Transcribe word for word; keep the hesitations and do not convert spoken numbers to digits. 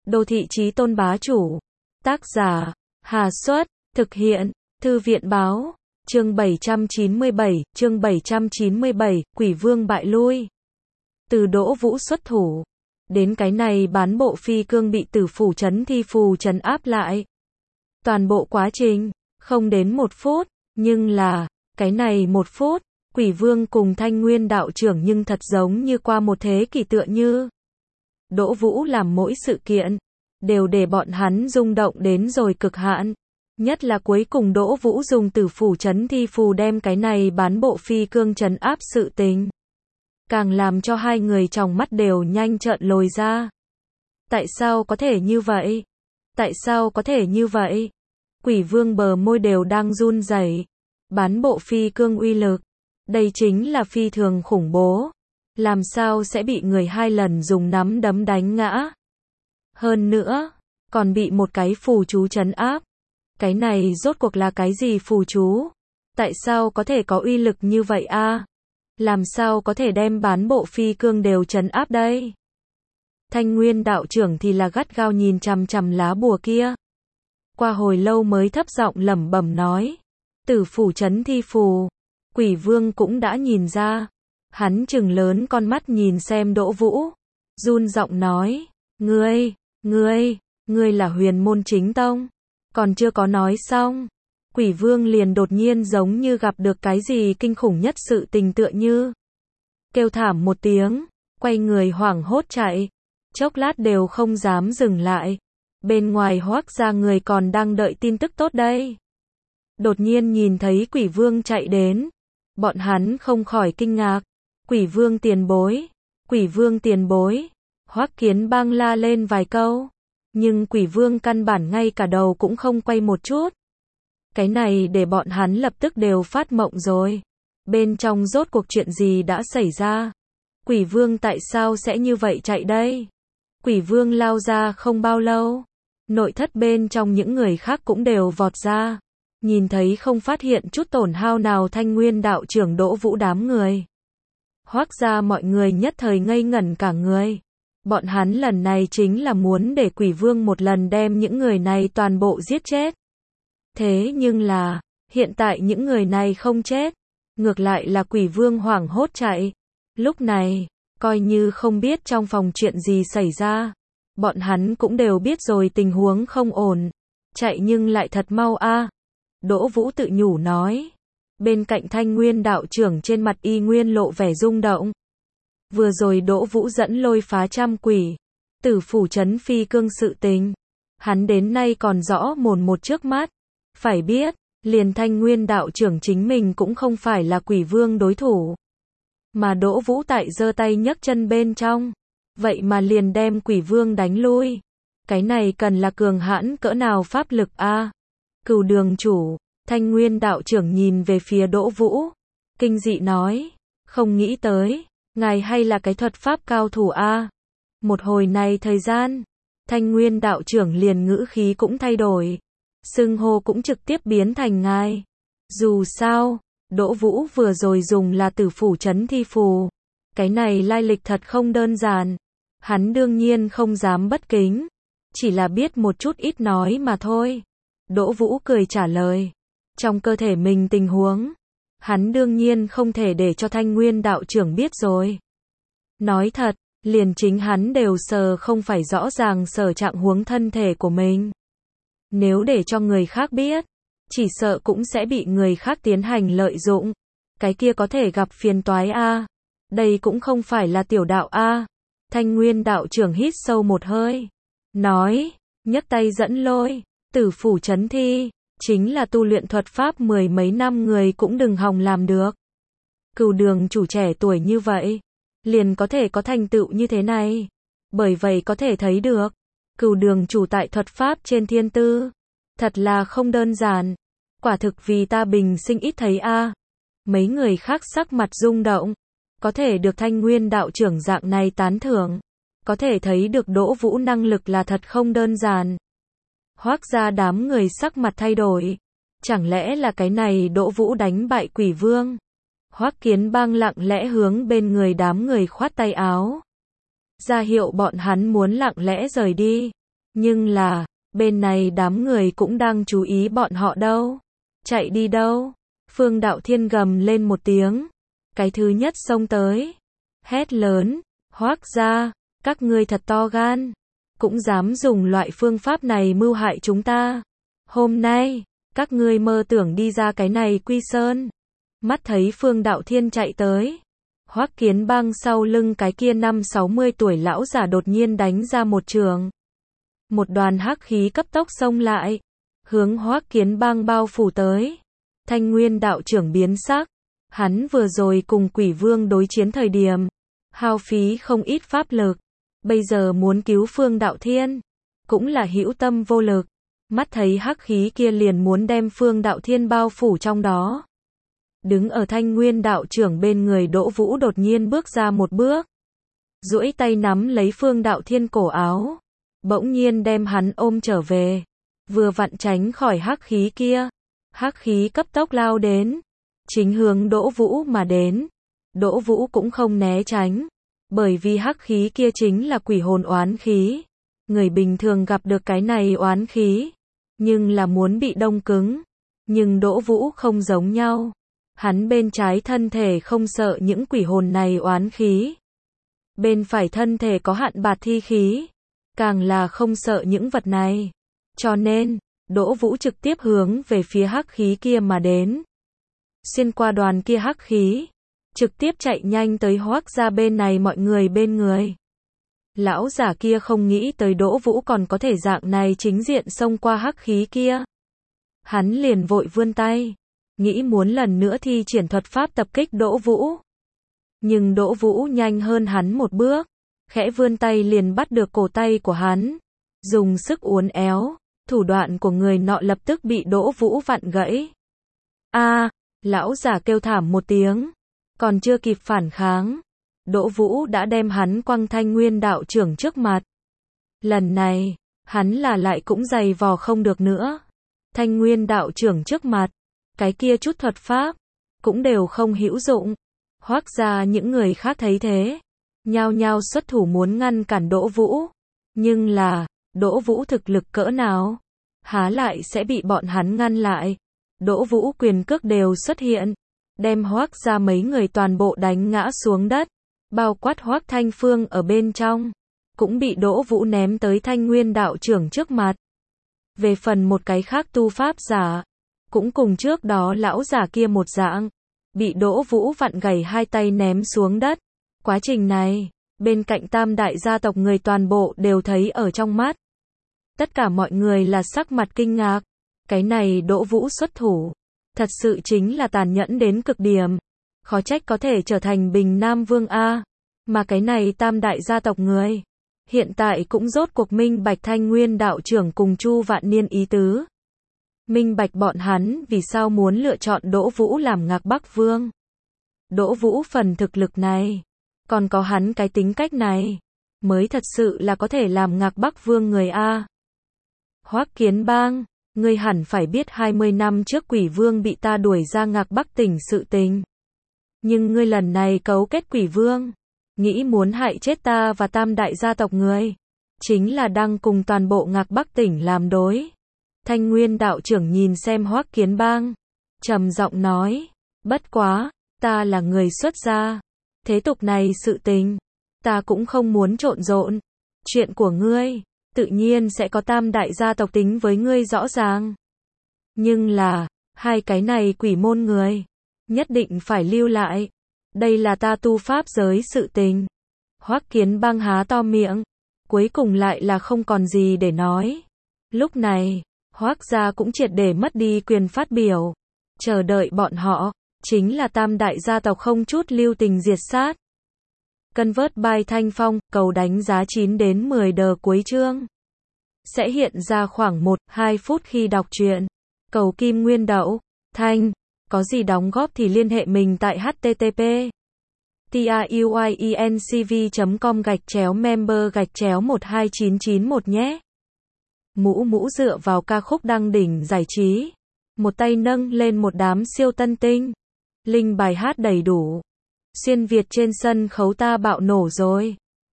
Đô thị chí tôn bá chủ. Tác giả, Hà Xuất, thực hiện, Thư viện báo, chương bảy trăm chín mươi bảy, chương bảy trăm chín mươi bảy, Quỷ Vương bại lui. Từ Đỗ Vũ xuất thủ, đến cái này bán bộ phi cương bị Tử Phủ trấn thi phù trấn áp lại. Toàn bộ quá trình, không đến một phút, nhưng là, cái này một phút, Quỷ Vương cùng Thanh Nguyên đạo trưởng nhưng thật giống như qua một thế kỷ tựa như. Đỗ Vũ làm mỗi sự kiện, đều để bọn hắn rung động đến rồi cực hạn. Nhất là cuối cùng Đỗ Vũ dùng Tử Phủ trấn thi phù đem cái này bán bộ phi cương trấn áp sự tình. Càng làm cho hai người trong mắt đều nhanh trợn lồi ra. Tại sao có thể như vậy? Tại sao có thể như vậy? Quỷ Vương bờ môi đều đang run rẩy. Bán bộ phi cương uy lực, đây chính là phi thường khủng bố. Làm sao sẽ bị người hai lần dùng nắm đấm đánh ngã? Hơn nữa, còn bị một cái phù chú trấn áp. Cái này rốt cuộc là cái gì phù chú? Tại sao có thể có uy lực như vậy a? Làm sao có thể đem bán bộ phi cương đều trấn áp đây? Thanh Nguyên đạo trưởng thì là gắt gao nhìn chằm chằm lá bùa kia. Qua hồi lâu mới thấp giọng lẩm bẩm nói. Tử Phủ trấn thi phù. Quỷ Vương cũng đã nhìn ra. Hắn trừng lớn con mắt nhìn xem Đỗ Vũ. Run giọng nói. Ngươi, ngươi, ngươi là Huyền môn chính tông. Còn chưa có nói xong. Quỷ Vương liền đột nhiên giống như gặp được cái gì kinh khủng nhất sự tình tựa như. Kêu thảm một tiếng. Quay người hoảng hốt chạy. Chốc lát đều không dám dừng lại. Bên ngoài Hoắc gia người còn đang đợi tin tức tốt đây. Đột nhiên nhìn thấy Quỷ Vương chạy đến. Bọn hắn không khỏi kinh ngạc. Quỷ Vương tiền bối. Quỷ Vương tiền bối. Hoắc Kiến Bang la lên vài câu. Nhưng Quỷ Vương căn bản ngay cả đầu cũng không quay một chút. Cái này để bọn hắn lập tức đều phát mộng rồi. Bên trong rốt cuộc chuyện gì đã xảy ra? Quỷ Vương tại sao sẽ như vậy chạy đây? Quỷ Vương lao ra không bao lâu. Nội thất bên trong những người khác cũng đều vọt ra. Nhìn thấy không phát hiện chút tổn hao nào Thanh Nguyên đạo trưởng Đỗ Vũ đám người. Hoắc gia mọi người nhất thời ngây ngẩn cả người. Bọn hắn lần này chính là muốn để Quỷ Vương một lần đem những người này toàn bộ giết chết. Thế nhưng là, hiện tại những người này không chết. Ngược lại là Quỷ Vương hoảng hốt chạy. Lúc này, coi như không biết trong phòng chuyện gì xảy ra. Bọn hắn cũng đều biết rồi tình huống không ổn. Chạy nhưng lại thật mau a. Đỗ Vũ tự nhủ nói. Bên cạnh Thanh Nguyên đạo trưởng trên mặt y nguyên lộ vẻ rung động. Vừa rồi Đỗ Vũ dẫn lôi phá trăm quỷ. Tử Phủ trấn phi cương sự tình. Hắn đến nay còn rõ mồn một trước mắt. Phải biết, liền Thanh Nguyên đạo trưởng chính mình cũng không phải là Quỷ Vương đối thủ. Mà Đỗ Vũ tại giơ tay nhấc chân bên trong. Vậy mà liền đem Quỷ Vương đánh lui. Cái này cần là cường hãn cỡ nào pháp lực a? À? Cửu đường chủ, Thanh Nguyên đạo trưởng nhìn về phía Đỗ Vũ. Kinh dị nói. Không nghĩ tới, ngài hay là cái thuật pháp cao thủ a? À? Một hồi này thời gian, Thanh Nguyên đạo trưởng liền ngữ khí cũng thay đổi. Xưng hô cũng trực tiếp biến thành ngài. Dù sao, Đỗ Vũ vừa rồi dùng là Tử Phủ trấn thi phù. Cái này lai lịch thật không đơn giản. Hắn đương nhiên không dám bất kính. Chỉ là biết một chút ít nói mà thôi. Đỗ Vũ cười trả lời. Trong cơ thể mình tình huống, hắn đương nhiên không thể để cho Thanh Nguyên đạo trưởng biết rồi. Nói thật, liền chính hắn đều sờ không phải rõ ràng sở trạng huống thân thể của mình. Nếu để cho người khác biết, chỉ sợ cũng sẽ bị người khác tiến hành lợi dụng. Cái kia có thể gặp phiền toái a. Đây cũng không phải là tiểu đạo a. Thanh Nguyên đạo trưởng hít sâu một hơi. Nói, nhấc tay dẫn lôi. Tử Phủ trấn thi. Chính là tu luyện thuật pháp mười mấy năm người cũng đừng hòng làm được. Cửu đường chủ trẻ tuổi như vậy. Liền có thể có thành tựu như thế này. Bởi vậy có thể thấy được. Cửu đường chủ tại thuật pháp trên thiên tư. Thật là không đơn giản. Quả thực vì ta bình sinh ít thấy a. À. Mấy người khác sắc mặt rung động. Có thể được Thanh Nguyên đạo trưởng dạng này tán thưởng. Có thể thấy được Đỗ Vũ năng lực là thật không đơn giản. Hoắc gia đám người sắc mặt thay đổi. Chẳng lẽ là cái này Đỗ Vũ đánh bại Quỷ Vương? Hoắc Kiến Bang lặng lẽ hướng bên người đám người khoát tay áo. Ra hiệu bọn hắn muốn lặng lẽ rời đi. Nhưng là, bên này đám người cũng đang chú ý bọn họ đâu. Chạy đi đâu? Phương Đạo Thiên gầm lên một tiếng. Cái thứ nhất xông tới. Hét lớn, Hoác gia, các ngươi thật to gan. Cũng dám dùng loại phương pháp này mưu hại chúng ta. Hôm nay, các ngươi mơ tưởng đi ra cái này Quy Sơn. Mắt thấy Phương Đạo Thiên chạy tới. Hoắc Kiến Bang sau lưng cái kia năm sáu mươi tuổi lão giả đột nhiên đánh ra một trường. Một đoàn hắc khí cấp tốc xông lại. Hướng Hoắc Kiến Bang bao phủ tới. Thanh Nguyên đạo trưởng biến sắc. Hắn vừa rồi cùng Quỷ Vương đối chiến thời điểm. Hao phí không ít pháp lực. Bây giờ muốn cứu Phương Đạo Thiên. Cũng là hữu tâm vô lực. Mắt thấy hắc khí kia liền muốn đem Phương Đạo Thiên bao phủ trong đó. Đứng ở Thanh Nguyên đạo trưởng bên người Đỗ Vũ đột nhiên bước ra một bước. Duỗi tay nắm lấy Phương Đạo Thiên cổ áo. Bỗng nhiên đem hắn ôm trở về. Vừa vặn tránh khỏi hắc khí kia. Hắc khí cấp tốc lao đến. Chính hướng Đỗ Vũ mà đến. Đỗ Vũ cũng không né tránh. Bởi vì hắc khí kia chính là quỷ hồn oán khí. Người bình thường gặp được cái này oán khí. Nhưng là muốn bị đông cứng. Nhưng Đỗ Vũ không giống nhau. Hắn bên trái thân thể không sợ những quỷ hồn này oán khí. Bên phải thân thể có hạn bạt thi khí. Càng là không sợ những vật này. Cho nên, Đỗ Vũ trực tiếp hướng về phía hắc khí kia mà đến. Xuyên qua đoàn kia hắc khí. Trực tiếp chạy nhanh tới Hoắc gia bên này mọi người bên người. Lão giả kia không nghĩ tới Đỗ Vũ còn có thể dạng này chính diện xông qua hắc khí kia. Hắn liền vội vươn tay. Nghĩ muốn lần nữa thi triển thuật pháp tập kích Đỗ Vũ. Nhưng Đỗ Vũ nhanh hơn hắn một bước. Khẽ vươn tay liền bắt được cổ tay của hắn. Dùng sức uốn éo. Thủ đoạn của người nọ lập tức bị Đỗ Vũ vặn gãy. A, lão giả kêu thảm một tiếng. Còn chưa kịp phản kháng. Đỗ Vũ đã đem hắn quăng Thanh Nguyên đạo trưởng trước mặt. Lần này, hắn là lại cũng giày vò không được nữa. Thanh Nguyên đạo trưởng trước mặt. Cái kia chút thuật pháp. Cũng đều không hữu dụng. Hoắc gia những người khác thấy thế. Nhao nhao xuất thủ muốn ngăn cản Đỗ Vũ. Nhưng là, Đỗ Vũ thực lực cỡ nào? Há lại sẽ bị bọn hắn ngăn lại. Đỗ Vũ quyền cước đều xuất hiện. Đem Hoắc gia mấy người toàn bộ đánh ngã xuống đất. Bao quát Hoắc Thanh Phương ở bên trong. Cũng bị Đỗ Vũ ném tới Thanh Nguyên đạo trưởng trước mặt. Về phần một cái khác tu pháp giả. Cũng cùng trước đó lão giả kia một dạng. Bị Đỗ Vũ vặn gãy hai tay ném xuống đất. Quá trình này, bên cạnh tam đại gia tộc người toàn bộ đều thấy ở trong mắt. Tất cả mọi người là sắc mặt kinh ngạc. Cái này Đỗ Vũ xuất thủ. Thật sự chính là tàn nhẫn đến cực điểm. Khó trách có thể trở thành Bình Nam Vương A. Mà cái này tam đại gia tộc người. Hiện tại cũng rốt cuộc minh bạch Thanh Nguyên đạo trưởng cùng Chu Vạn Niên ý tứ. Minh bạch bọn hắn vì sao muốn lựa chọn Đỗ Vũ làm Ngạc Bắc Vương. Đỗ Vũ phần thực lực này. Còn có hắn cái tính cách này. Mới thật sự là có thể làm Ngạc Bắc Vương người A. Hoắc Kiến Bang. Ngươi hẳn phải biết hai mươi năm trước Quỷ Vương bị ta đuổi ra Ngạc Bắc tỉnh sự tình. Nhưng ngươi lần này cấu kết Quỷ Vương. Nghĩ muốn hại chết ta và tam đại gia tộc người. Chính là đang cùng toàn bộ Ngạc Bắc tỉnh làm đối. Thanh Nguyên đạo trưởng nhìn xem Hoắc Kiến Bang. Trầm giọng nói. Bất quá, ta là người xuất gia. Thế tục này sự tình. Ta cũng không muốn trộn rộn. Chuyện của ngươi. Tự nhiên sẽ có tam đại gia tộc tính với ngươi rõ ràng. Nhưng là, hai cái này quỷ môn người. Nhất định phải lưu lại. Đây là ta tu pháp giới sự tình. Hoắc Kiến Bang há to miệng. Cuối cùng lại là không còn gì để nói. Lúc này, Hoắc gia cũng triệt để mất đi quyền phát biểu. Chờ đợi bọn họ, chính là tam đại gia tộc không chút lưu tình diệt sát. Convert by Thanh Phong, cầu đánh giá chín đến mười đờ cuối chương. Sẽ hiện ra khoảng một đến hai phút khi đọc truyện. Cầu Kim Nguyên Đậu, Thanh, có gì đóng góp thì liên hệ mình tại http truyencv chấm com gạch chéo member gạch chéo một hai chín chín một nhé. Mũ mũ dựa vào ca khúc đăng đỉnh giải trí. Một tay nâng lên một đám siêu tân tinh. Linh bài hát đầy đủ. Xuyên Việt trên sân khấu ta bạo nổ rồi.